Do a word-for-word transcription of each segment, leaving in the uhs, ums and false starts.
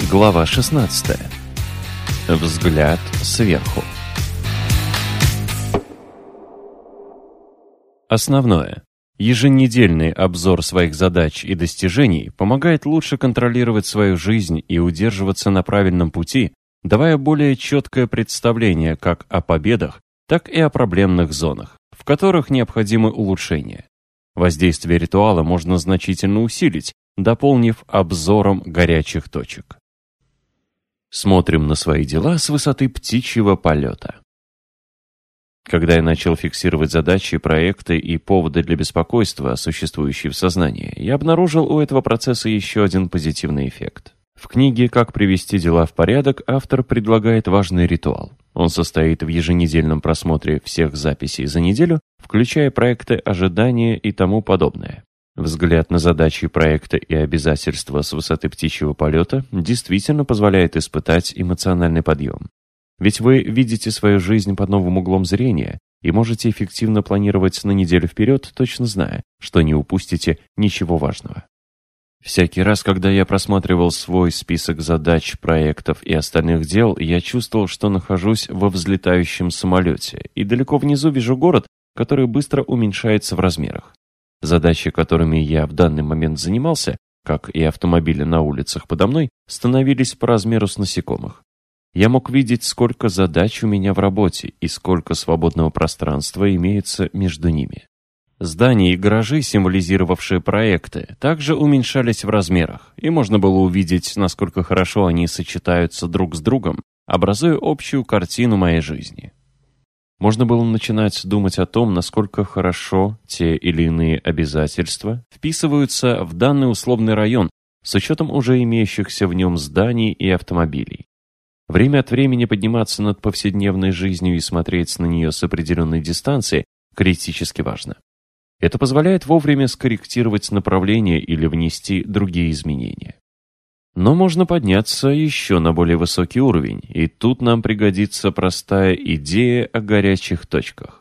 Глава шестнадцатая. Взгляд сверху. Основное. Еженедельный обзор своих задач и достижений помогает лучше контролировать свою жизнь и удерживаться на правильном пути, давая более четкое представление как о победах, так и о проблемных зонах, в которых необходимы улучшения. Воздействие ритуала можно значительно усилить, дополнив обзором горячих точек. Смотрим на свои дела с высоты птичьего полета. Когда я начал фиксировать задачи, проекты и поводы для беспокойства, существующие в сознании, я обнаружил у этого процесса еще один позитивный эффект. В книге «Как привести дела в порядок» автор предлагает важный ритуал. Он состоит в еженедельном просмотре всех записей за неделю, включая проекты, ожидания и тому подобное. Взгляд на задачи, проекты и обязательства с высоты птичьего полета действительно позволяет испытать эмоциональный подъем. Ведь вы видите свою жизнь под новым углом зрения и можете эффективно планировать на неделю вперед, точно зная, что не упустите ничего важного. Всякий раз, когда я просматривал свой список задач, проектов и остальных дел, я чувствовал, что нахожусь во взлетающем самолете и далеко внизу вижу город, который быстро уменьшается в размерах. Задачи, которыми я в данный момент занимался, как и автомобили на улицах подо мной, становились по размеру с насекомых. Я мог видеть, сколько задач у меня в работе и сколько свободного пространства имеется между ними. Здания и гаражи, символизировавшие проекты, также уменьшались в размерах, и можно было увидеть, насколько хорошо они сочетаются друг с другом, образуя общую картину моей жизни. Можно было начинать думать о том, насколько хорошо те или иные обязательства вписываются в данный условный район с учетом уже имеющихся в нем зданий и автомобилей. Время от времени подниматься над повседневной жизнью и смотреть на нее с определенной дистанции критически важно. Это позволяет вовремя скорректировать направление или внести другие изменения. Но можно подняться еще на более высокий уровень, и тут нам пригодится простая идея о горячих точках.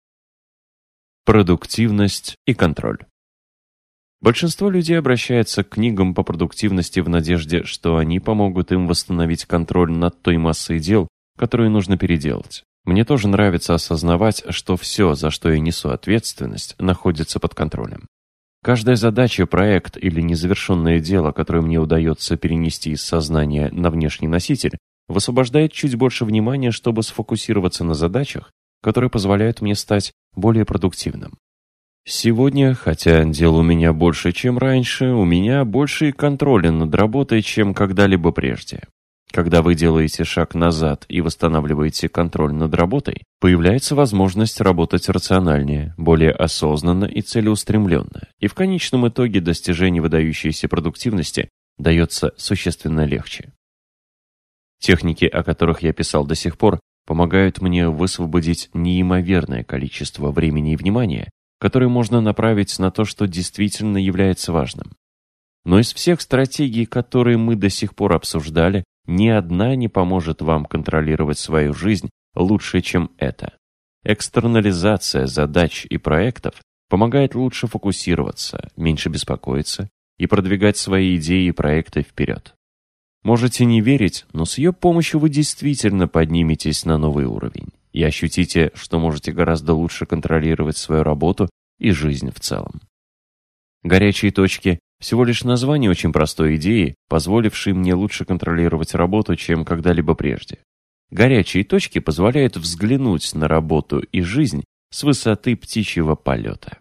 Продуктивность и контроль. Большинство людей обращается к книгам по продуктивности в надежде, что они помогут им восстановить контроль над той массой дел, которые нужно переделать. Мне тоже нравится осознавать, что все, за что я несу ответственность, находится под контролем. Каждая задача, проект или незавершенное дело, которое мне удается перенести из сознания на внешний носитель, высвобождает чуть больше внимания, чтобы сфокусироваться на задачах, которые позволяют мне стать более продуктивным. Сегодня, хотя дел у меня больше, чем раньше, у меня больше контроля над работой, чем когда-либо прежде. Когда вы делаете шаг назад и восстанавливаете контроль над работой, появляется возможность работать рациональнее, более осознанно и целеустремленно, и в конечном итоге достижение выдающейся продуктивности дается существенно легче. Техники, о которых я писал до сих пор, помогают мне высвободить неимоверное количество времени и внимания, которое можно направить на то, что действительно является важным. Но из всех стратегий, которые мы до сих пор обсуждали, ни одна не поможет вам контролировать свою жизнь лучше, чем это. Экстернализация задач и проектов помогает лучше фокусироваться, меньше беспокоиться и продвигать свои идеи и проекты вперед. Можете не верить, но с ее помощью вы действительно подниметесь на новый уровень и ощутите, что можете гораздо лучше контролировать свою работу и жизнь в целом. Горячие точки – всего лишь название очень простой идеи, позволившей мне лучше контролировать работу, чем когда-либо прежде. Горячие точки позволяют взглянуть на работу и жизнь с высоты птичьего полета.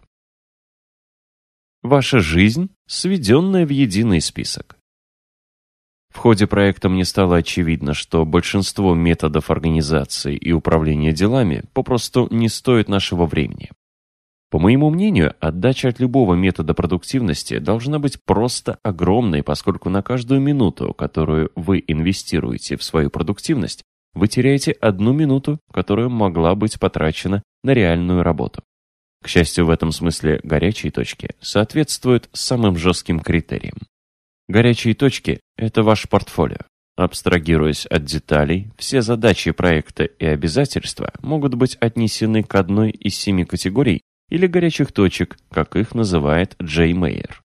Ваша жизнь, сведенная в единый список. В ходе проекта мне стало очевидно, что большинство методов организации и управления делами попросту не стоит нашего времени. По моему мнению, отдача от любого метода продуктивности должна быть просто огромной, поскольку на каждую минуту, которую вы инвестируете в свою продуктивность, вы теряете одну минуту, которая могла быть потрачена на реальную работу. К счастью, в этом смысле горячие точки соответствуют самым жестким критериям. Горячие точки – это ваш портфолио. Абстрагируясь от деталей, все задачи проекта и обязательства могут быть отнесены к одной из семи категорий или горячих точек, как их называет Джей Мейер.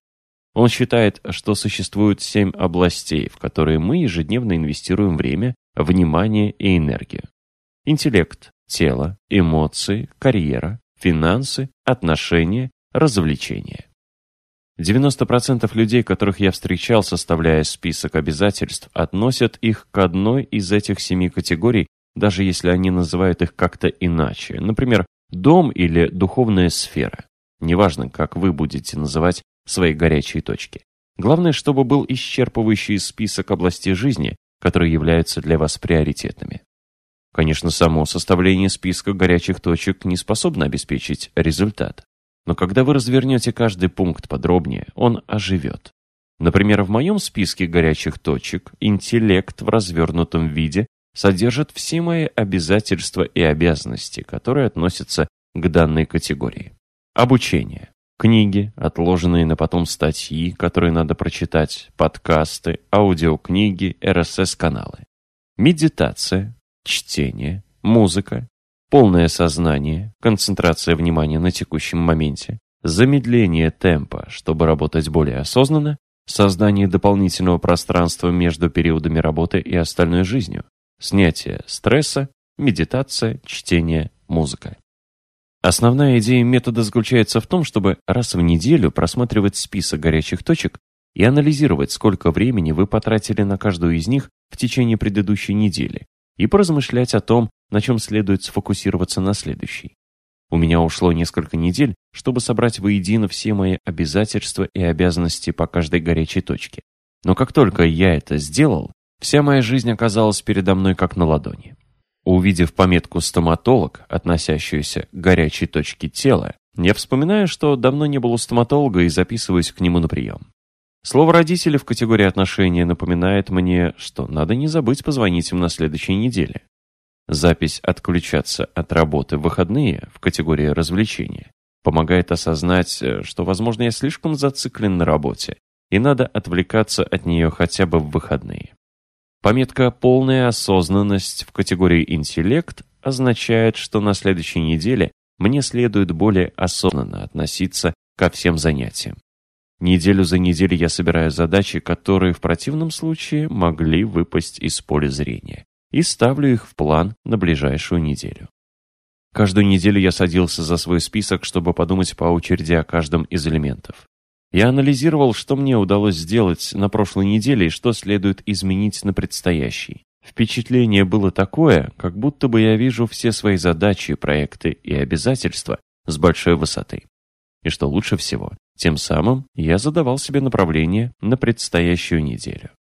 Он считает, что существует семь областей, в которые мы ежедневно инвестируем время, внимание и энергию. Интеллект, тело, эмоции, карьера, финансы, отношения, развлечения. девяносто процентов людей, которых я встречал, составляя список обязательств, относят их к одной из этих семи категорий, даже если они называют их как-то иначе. Например, дом или духовная сфера. Неважно, как вы будете называть свои горячие точки. Главное, чтобы был исчерпывающий список областей жизни, которые являются для вас приоритетными. Конечно, само составление списка горячих точек не способно обеспечить результат. Но когда вы развернете каждый пункт подробнее, он оживет. Например, в моем списке горячих точек интеллект в развернутом виде содержит все мои обязательства и обязанности, которые относятся к данной категории. Обучение. Книги, отложенные на потом статьи, которые надо прочитать, подкасты, аудиокниги, эр эс эс-каналы. Медитация, чтение, музыка, полное сознание, концентрация внимания на текущем моменте, замедление темпа, чтобы работать более осознанно, создание дополнительного пространства между периодами работы и остальной жизнью, снятие стресса, медитация, чтение, музыка. Основная идея метода заключается в том, чтобы раз в неделю просматривать список горячих точек и анализировать, сколько времени вы потратили на каждую из них в течение предыдущей недели, и поразмышлять о том, на чем следует сфокусироваться на следующей. У меня ушло несколько недель, чтобы собрать воедино все мои обязательства и обязанности по каждой горячей точке. Но как только я это сделал, вся моя жизнь оказалась передо мной как на ладони. Увидев пометку «стоматолог», относящуюся к горячей точке тела, я вспоминаю, что давно не был у стоматолога и записываюсь к нему на прием. Слово «родители» в категории отношения напоминает мне, что надо не забыть позвонить им на следующей неделе. Запись «отключаться от работы в выходные» в категории развлечения помогает осознать, что, возможно, я слишком зациклен на работе, и надо отвлекаться от нее хотя бы в выходные. Пометка «полная осознанность» в категории «интеллект» означает, что на следующей неделе мне следует более осознанно относиться ко всем занятиям. Неделю за неделей я собираю задачи, которые в противном случае могли выпасть из поля зрения, и ставлю их в план на ближайшую неделю. Каждую неделю я садился за свой список, чтобы подумать по очереди о каждом из элементов. Я анализировал, что мне удалось сделать на прошлой неделе и что следует изменить на предстоящей. Впечатление было такое, как будто бы я вижу все свои задачи, проекты и обязательства с большой высоты. И что лучше всего, тем самым я задавал себе направление на предстоящую неделю.